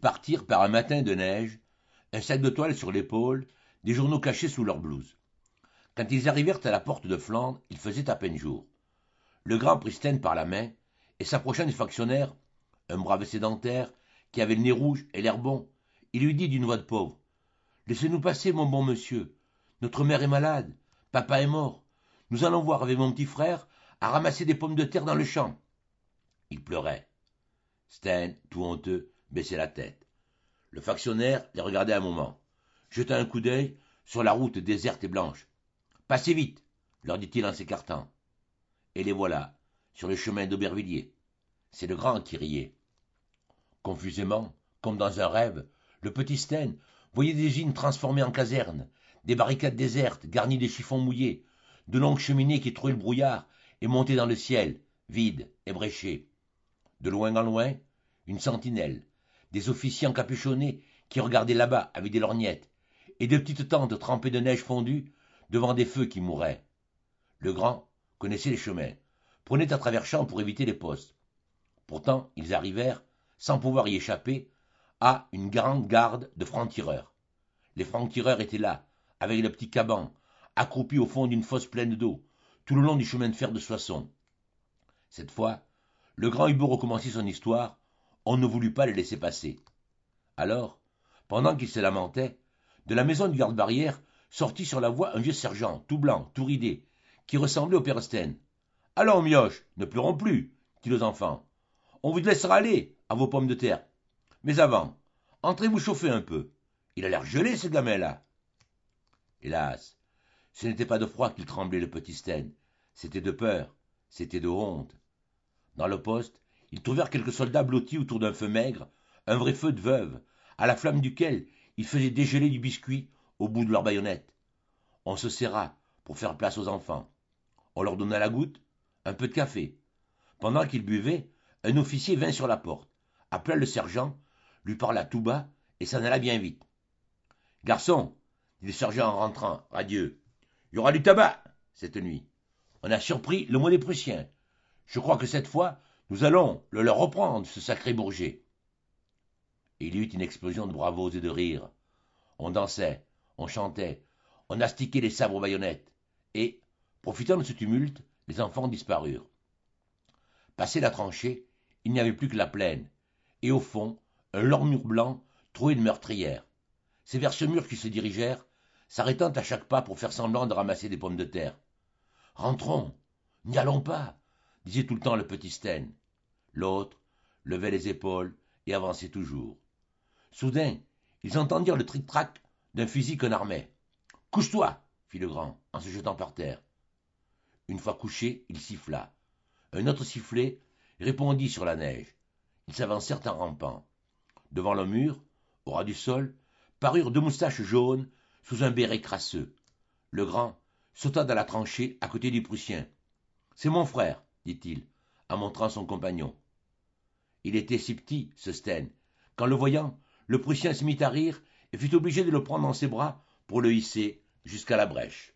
partirent par un matin de neige, un sac de toile sur l'épaule, des journaux cachés sous leur blouse. Quand ils arrivèrent à la porte de Flandre, il faisait à peine jour. Le grand prit Staine par la main et s'approchant du factionnaire, un brave sédentaire, qui avait le nez rouge et l'air bon, il lui dit d'une voix de pauvre: « Laissez-nous passer, mon bon monsieur. Notre mère est malade, papa est mort. Nous allons voir avec mon petit frère à ramasser des pommes de terre dans le champ. » Il pleurait. Staine, tout honteux, baissait la tête. Le factionnaire les regardait un moment, jeta un coup d'œil sur la route déserte et blanche. « Passez vite, leur dit-il en s'écartant. Et les voilà, sur le chemin d'Aubervilliers. C'est le grand qui riait. Confusément, comme dans un rêve, le petit Staine voyait des usines transformées en casernes, des barricades désertes garnies de chiffons mouillés, de longues cheminées qui trouaient le brouillard et montaient dans le ciel, vides, ébréchés. De loin en loin, une sentinelle, des officiers encapuchonnés qui regardaient là-bas avec des lorgnettes, et de petites tentes trempées de neige fondue devant des feux qui mouraient. Le grand connaissait les chemins, prenait à travers champs pour éviter les postes. Pourtant, ils arrivèrent, sans pouvoir y échapper, à une grande garde de francs-tireurs. Les francs-tireurs étaient là, avec le petit caban, accroupi au fond d'une fosse pleine d'eau, tout le long du chemin de fer de Soissons. Cette fois, le grand eut beau recommencer son histoire, on ne voulut pas le laisser passer. Alors, pendant qu'il se lamentait, de la maison du garde-barrière sortit sur la voie un vieux sergent, tout blanc, tout ridé, qui ressemblait au père Staine. « Allons, mioche, ne pleurons plus, dit aux enfants. On vous laissera aller à vos pommes de terre. Mais avant, entrez vous chauffer un peu. Il a l'air gelé, ce gamin-là. » Hélas, ce n'était pas de froid qu'il tremblait, le petit Staine. C'était de peur, c'était de honte. Dans le poste, ils trouvèrent quelques soldats blottis autour d'un feu maigre, un vrai feu de veuve, à la flamme duquel ils faisaient dégeler du biscuit au bout de leurs baïonnettes. On se serra pour faire place aux enfants. On leur donna la goutte, un peu de café. Pendant qu'ils buvaient, un officier vint sur la porte, appela le sergent, lui parla tout bas et s'en alla bien vite. « Garçon, dit le sergent en rentrant, radieux, il y aura du tabac cette nuit. On a surpris le mot des Prussiens. Je crois que cette fois, nous allons le leur reprendre, ce sacré Bourget. » Et il y eut une explosion de bravos et de rires. On dansait, on chantait, on astiquait les sabres aux baïonnettes, et, profitant de ce tumulte, les enfants disparurent. Passé la tranchée, il n'y avait plus que la plaine, et au fond, un long mur blanc troué de meurtrières. C'est vers ce mur qu'ils se dirigèrent, s'arrêtant à chaque pas pour faire semblant de ramasser des pommes de terre. « Rentrons, n'y allons pas, » disait tout le temps le petit Staine. L'autre levait les épaules et avançait toujours. Soudain, ils entendirent le tric-trac d'un fusil qu'on armait. « Couche-toi » fit le grand, en se jetant par terre. Une fois couché, il siffla. Un autre sifflet répondit sur la neige. Ils s'avancèrent en rampant. Devant le mur, au ras du sol, parurent deux moustaches jaunes sous un béret crasseux. Le grand sauta dans la tranchée à côté du Prussien. « C'est mon frère, dit-il, en montrant son compagnon. Il était si petit, ce Staine, qu'en le voyant, le Prussien se mit à rire et fut obligé de le prendre dans ses bras pour le hisser jusqu'à la brèche.